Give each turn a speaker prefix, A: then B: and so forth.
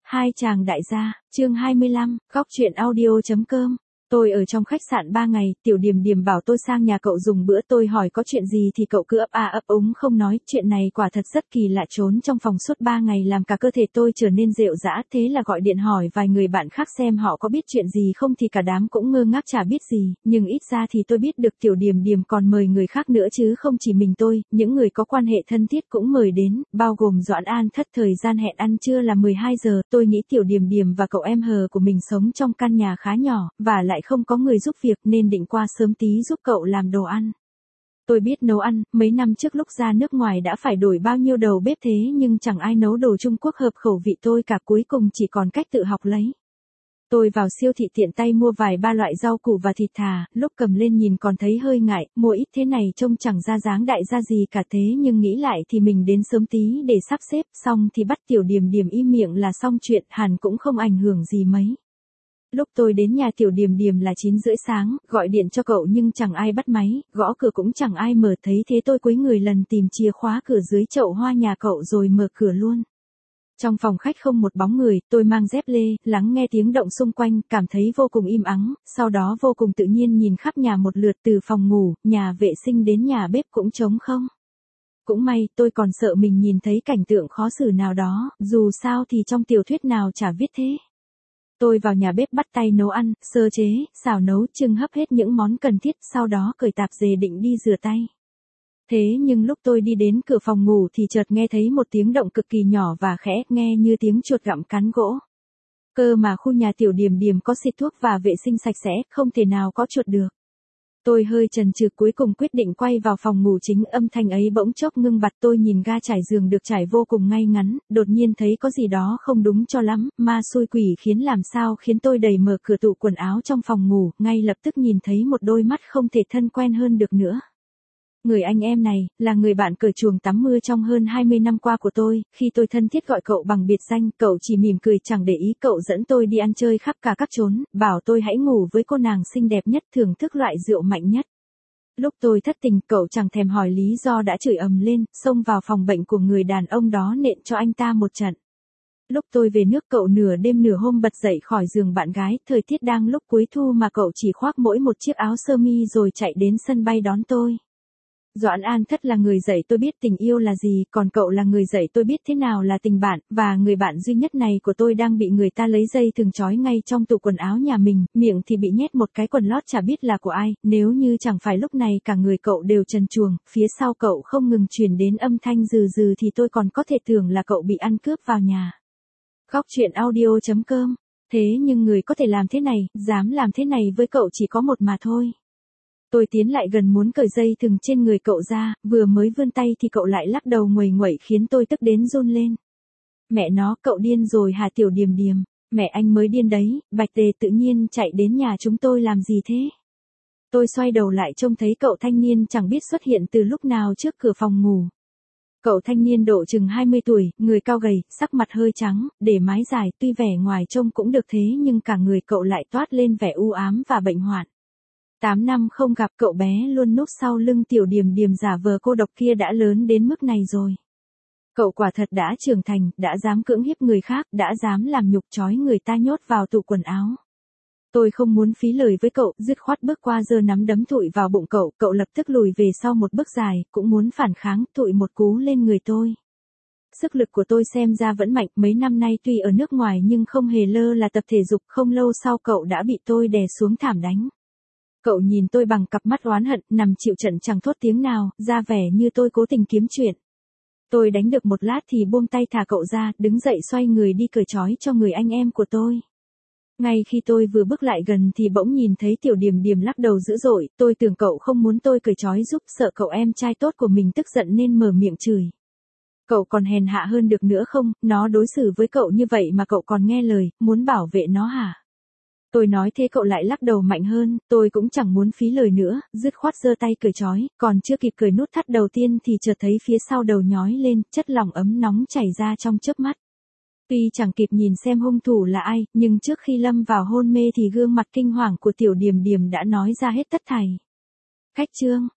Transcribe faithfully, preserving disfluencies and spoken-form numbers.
A: Hai chàng đại gia, chương hai mươi lăm, góc truyện audio.com. Tôi ở trong khách sạn ba ngày, Tiểu Điềm Điềm bảo tôi sang nhà cậu dùng bữa, tôi hỏi có chuyện gì thì cậu cứ ấp a ấp úng không nói, chuyện này quả thật rất kỳ lạ, trốn trong phòng suốt ba ngày làm cả cơ thể tôi trở nên rệu rã, thế là gọi điện hỏi vài người bạn khác xem họ có biết chuyện gì không thì cả đám cũng ngơ ngác chả biết gì, nhưng ít ra thì tôi biết được Tiểu Điềm Điềm còn mời người khác nữa chứ không chỉ mình tôi, những người có quan hệ thân thiết cũng mời đến, bao gồm Doãn An Thất. Thời gian hẹn ăn trưa là mười hai giờ, tôi nghĩ Tiểu Điềm Điềm và cậu em hờ của mình sống trong căn nhà khá nhỏ, và lại không có người giúp việc nên định qua sớm tí giúp cậu làm đồ ăn. Tôi biết nấu ăn, mấy năm trước lúc ra nước ngoài đã phải đổi bao nhiêu đầu bếp thế nhưng chẳng ai nấu đồ Trung Quốc hợp khẩu vị tôi cả, cuối cùng chỉ còn cách tự học lấy. Tôi vào siêu thị tiện tay mua vài ba loại rau củ và thịt thà, lúc cầm lên nhìn còn thấy hơi ngại, mua ít thế này trông chẳng ra dáng đại gia gì cả, thế nhưng nghĩ lại thì mình đến sớm tí để sắp xếp, xong thì bắt Tiểu Điềm Điềm im miệng là xong chuyện, hẳn cũng không ảnh hưởng gì mấy. Lúc tôi đến nhà Tiểu Điềm Điềm là chín rưỡi sáng, gọi điện cho cậu nhưng chẳng ai bắt máy, gõ cửa cũng chẳng ai mở, thấy thế tôi cúi người lần tìm chìa khóa cửa dưới chậu hoa nhà cậu rồi mở cửa luôn. Trong phòng khách không một bóng người, tôi mang dép lê, lắng nghe tiếng động xung quanh, cảm thấy vô cùng im ắng, sau đó vô cùng tự nhiên nhìn khắp nhà một lượt từ phòng ngủ, nhà vệ sinh đến nhà bếp cũng trống không. Cũng may, tôi còn sợ mình nhìn thấy cảnh tượng khó xử nào đó, dù sao thì trong tiểu thuyết nào chả viết thế. Tôi vào nhà bếp bắt tay nấu ăn, sơ chế, xào nấu, chưng hấp hết những món cần thiết, sau đó cởi tạp dề định đi rửa tay. Thế nhưng lúc tôi đi đến cửa phòng ngủ thì chợt nghe thấy một tiếng động cực kỳ nhỏ và khẽ, nghe như tiếng chuột gặm cắn gỗ. Cơ mà khu nhà Tiểu Điềm Điềm có xịt thuốc và vệ sinh sạch sẽ, không thể nào có chuột được. Tôi hơi chần chừ cuối cùng quyết định quay vào phòng ngủ chính, âm thanh ấy bỗng chốc ngưng bặt, tôi nhìn ga trải giường được trải vô cùng ngay ngắn, đột nhiên thấy có gì đó không đúng cho lắm, ma xui quỷ khiến làm sao khiến tôi đẩy mở cửa tủ quần áo trong phòng ngủ, ngay lập tức nhìn thấy một đôi mắt không thể thân quen hơn được nữa. Người anh em này, là người bạn cởi chuồng tắm mưa trong hơn hai mươi năm qua của tôi, khi tôi thân thiết gọi cậu bằng biệt danh, cậu chỉ mỉm cười chẳng để ý, cậu dẫn tôi đi ăn chơi khắp cả các chốn, bảo tôi hãy ngủ với cô nàng xinh đẹp nhất, thưởng thức loại rượu mạnh nhất. Lúc tôi thất tình, cậu chẳng thèm hỏi lý do đã chửi ầm lên, xông vào phòng bệnh của người đàn ông đó nện cho anh ta một trận. Lúc tôi về nước, cậu nửa đêm nửa hôm bật dậy khỏi giường bạn gái, thời tiết đang lúc cuối thu mà cậu chỉ khoác mỗi một chiếc áo sơ mi rồi chạy đến sân bay đón tôi. Doãn An Thất là người dạy tôi biết tình yêu là gì, còn cậu là người dạy tôi biết thế nào là tình bạn, và người bạn duy nhất này của tôi đang bị người ta lấy dây thừng trói ngay trong tủ quần áo nhà mình, miệng thì bị nhét một cái quần lót chả biết là của ai, nếu như chẳng phải lúc này cả người cậu đều trần truồng, phía sau cậu không ngừng truyền đến âm thanh rừ rừ thì tôi còn có thể tưởng là cậu bị ăn cướp vào nhà. Góc truyện audio.com. Thế nhưng người có thể làm thế này, dám làm thế này với cậu chỉ có một mà thôi. Tôi tiến lại gần muốn cởi dây thừng trên người cậu ra, vừa mới vươn tay thì cậu lại lắc đầu nguầy nguậy khiến tôi tức đến run lên. Mẹ nó, cậu điên rồi hả Tiểu Điềm Điềm? Mẹ anh mới điên đấy, Bạch Tề tự nhiên chạy đến nhà chúng tôi làm gì thế? Tôi xoay đầu lại trông thấy cậu thanh niên chẳng biết xuất hiện từ lúc nào trước cửa phòng ngủ. Cậu thanh niên độ chừng hai mươi tuổi, người cao gầy, sắc mặt hơi trắng, để mái dài, tuy vẻ ngoài trông cũng được thế nhưng cả người cậu lại toát lên vẻ u ám và bệnh hoạn. Tám năm không gặp, cậu bé luôn núp sau lưng Tiểu Điềm Điềm giả vờ cô độc kia đã lớn đến mức này rồi. Cậu quả thật đã trưởng thành, đã dám cưỡng hiếp người khác, đã dám làm nhục trói người ta nhốt vào tủ quần áo. Tôi không muốn phí lời với cậu, dứt khoát bước qua giơ nắm đấm thụi vào bụng cậu, cậu lập tức lùi về sau một bước dài, cũng muốn phản kháng, thụi một cú lên người tôi. Sức lực của tôi xem ra vẫn mạnh, mấy năm nay tuy ở nước ngoài nhưng không hề lơ là tập thể dục, không lâu sau cậu đã bị tôi đè xuống thảm đánh. Cậu nhìn tôi bằng cặp mắt oán hận, nằm chịu trận chẳng thốt tiếng nào, ra vẻ như tôi cố tình kiếm chuyện. Tôi đánh được một lát thì buông tay thả cậu ra, đứng dậy xoay người đi cởi trói cho người anh em của tôi. Ngay khi tôi vừa bước lại gần thì bỗng nhìn thấy Tiểu Điềm Điềm lắc đầu dữ dội, tôi tưởng cậu không muốn tôi cởi trói giúp, sợ cậu em trai tốt của mình tức giận nên mở miệng chửi. Cậu còn hèn hạ hơn được nữa không, nó đối xử với cậu như vậy mà cậu còn nghe lời, muốn bảo vệ nó hả? Tôi nói thế cậu lại lắc đầu mạnh hơn, tôi cũng chẳng muốn phí lời nữa, dứt khoát giơ tay cởi trói, còn chưa kịp cởi nút thắt đầu tiên thì chợt thấy phía sau đầu nhói lên, chất lỏng ấm nóng chảy ra trong chớp mắt. Tuy chẳng kịp nhìn xem hung thủ là ai, nhưng trước khi lâm vào hôn mê thì gương mặt kinh hoàng của Tiểu Điềm Điềm đã nói ra hết tất thảy. Khách chương.